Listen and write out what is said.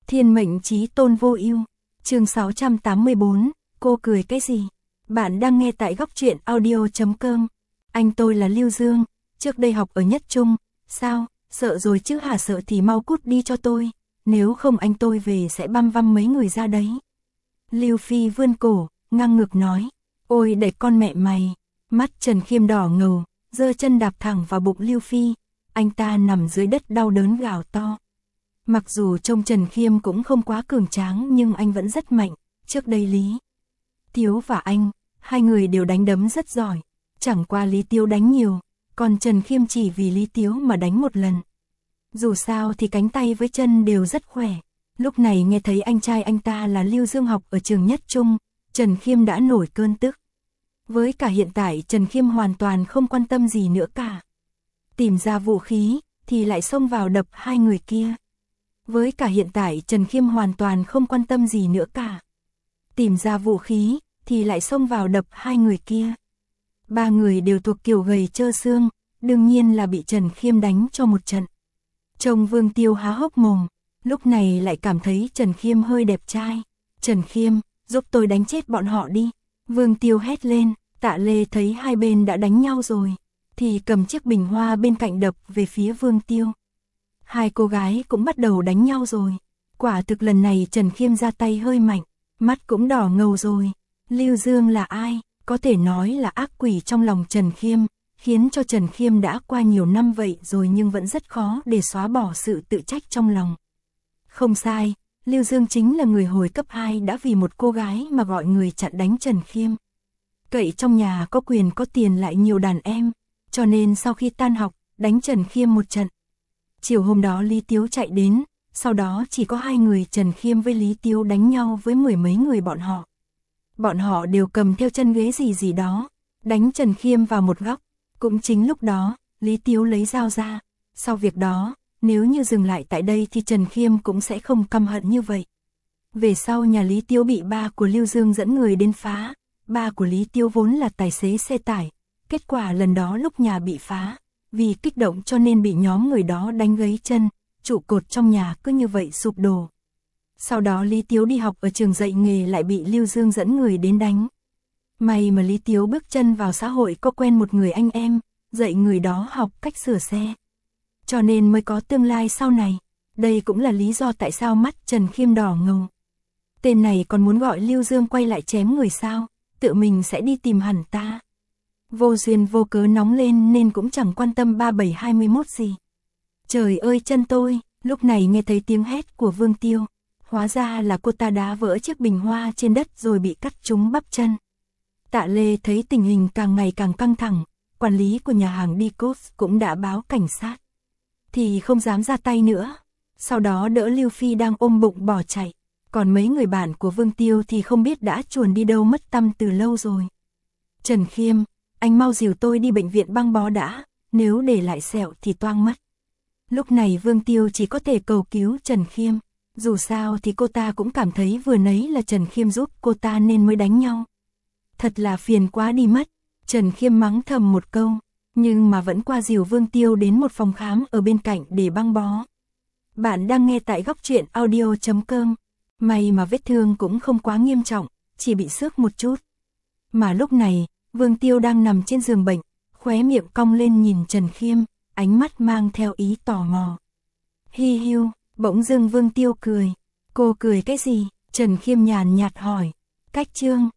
Thiên mệnh chí tôn vô ưu. Chương 684, cô cười cái gì? Bạn đang nghe tại góc truyện audio.com. Anh tôi là Lưu Dương, trước đây học ở Nhất Trung. Sao, sợ rồi chứ hả? Sợ thì mau cút đi cho tôi, nếu không anh tôi về sẽ băm văm mấy người ra đấy. Lưu Phi vươn cổ, ngang ngược nói. Ôi để con mẹ mày. Mắt Trần Khiêm đỏ ngầu, giơ chân đạp thẳng vào bụng Lưu Phi. Anh ta nằm dưới đất đau đớn gào to. Mặc dù trông Trần Khiêm cũng không quá cường tráng nhưng anh vẫn rất mạnh. Trước đây Lý Tiếu và anh, hai người đều đánh đấm rất giỏi. Chẳng qua Lý Tiếu đánh nhiều, còn Trần Khiêm chỉ vì Lý Tiếu mà đánh một lần. Dù sao thì cánh tay với chân đều rất khỏe. Lúc này nghe thấy anh trai anh ta là Lưu Dương học ở trường Nhất Trung, Trần Khiêm đã nổi cơn tức. Với cả hiện tại Trần Khiêm hoàn toàn không quan tâm gì nữa cả. Tìm ra vũ khí thì lại xông vào đập hai người kia. Với cả hiện tại Trần Khiêm hoàn toàn không quan tâm gì nữa cả. Tìm ra vũ khí thì lại xông vào đập hai người kia. Ba người đều thuộc kiểu gầy trơ xương, đương nhiên là bị Trần Khiêm đánh cho một trận. Trông Vương Tiêu há hốc mồm, lúc này lại cảm thấy Trần Khiêm hơi đẹp trai. Trần Khiêm, giúp tôi đánh chết bọn họ đi. Vương Tiêu hét lên. Tạ Lê thấy hai bên đã đánh nhau rồi, thì cầm chiếc bình hoa bên cạnh đập về phía Vương Tiêu. Hai cô gái cũng bắt đầu đánh nhau rồi. Quả thực lần này Trần Khiêm ra tay hơi mạnh, mắt cũng đỏ ngầu rồi. Lưu Dương là ai? Có thể nói là ác quỷ trong lòng Trần Khiêm, khiến cho Trần Khiêm đã qua nhiều năm vậy rồi nhưng vẫn rất khó để xóa bỏ sự tự trách trong lòng. Không sai, Lưu Dương chính là người hồi cấp 2 đã vì một cô gái mà gọi người chặn đánh Trần Khiêm. Cậy trong nhà có quyền có tiền lại nhiều đàn em, cho nên sau khi tan học, đánh Trần Khiêm một trận. Chiều hôm đó Lý Tiếu chạy đến, sau đó chỉ có hai người Trần Khiêm với Lý Tiếu đánh nhau với mười mấy người bọn họ. Bọn họ đều cầm theo chân ghế gì đó, đánh Trần Khiêm vào một góc. Cũng chính lúc đó, Lý Tiếu lấy dao ra. Sau việc đó, nếu như dừng lại tại đây thì Trần Khiêm cũng sẽ không căm hận như vậy. Về sau nhà Lý Tiếu bị ba của Lưu Dương dẫn người đến phá. Ba của Lý Tiếu vốn là tài xế xe tải. Kết quả lần đó lúc nhà bị phá, vì kích động cho nên bị nhóm người đó đánh gãy chân, trụ cột trong nhà cứ như vậy sụp đổ. Sau đó Lý Tiếu đi học ở trường dạy nghề lại bị Lưu Dương dẫn người đến đánh. May mà Lý Tiếu bước chân vào xã hội có quen một người anh em, dạy người đó học cách sửa xe. Cho nên mới có tương lai sau này. Đây cũng là lý do tại sao mắt Trần Khiêm đỏ ngầu. Tên này còn muốn gọi Lưu Dương quay lại chém người sao? Tự mình sẽ đi tìm hẳn ta. Vô duyên vô cớ nóng lên nên cũng chẳng quan tâm 3721 gì. Trời ơi chân tôi, lúc này nghe thấy tiếng hét của Vương Tiêu. Hóa ra là cô ta đá vỡ chiếc bình hoa trên đất rồi bị cắt trúng bắp chân. Tạ Lê thấy tình hình càng ngày càng căng thẳng, quản lý của nhà hàng Dicos cũng đã báo cảnh sát. Thì không dám ra tay nữa. Sau đó đỡ Lưu Phi đang ôm bụng bỏ chạy. Còn mấy người bạn của Vương Tiêu thì không biết đã chuồn đi đâu mất tăm từ lâu rồi. Trần Khiêm, anh mau dìu tôi đi bệnh viện băng bó đã, nếu để lại sẹo thì toang mất. Lúc này Vương Tiêu chỉ có thể cầu cứu Trần Khiêm. Dù sao thì cô ta cũng cảm thấy vừa nấy là Trần Khiêm giúp cô ta nên mới đánh nhau. Thật là phiền quá đi mất. Trần Khiêm mắng thầm một câu, nhưng mà vẫn qua dìu Vương Tiêu đến một phòng khám ở bên cạnh để băng bó. Bạn đang nghe tại góc truyện audio.com. May mà vết thương cũng không quá nghiêm trọng, chỉ bị xước một chút. Mà lúc này, Vương Tiêu đang nằm trên giường bệnh, khóe miệng cong lên nhìn Trần Khiêm, ánh mắt mang theo ý tò mò. Hi hiu, bỗng dưng Vương Tiêu cười. Cô cười cái gì? Trần Khiêm nhàn nhạt hỏi. Cách chương.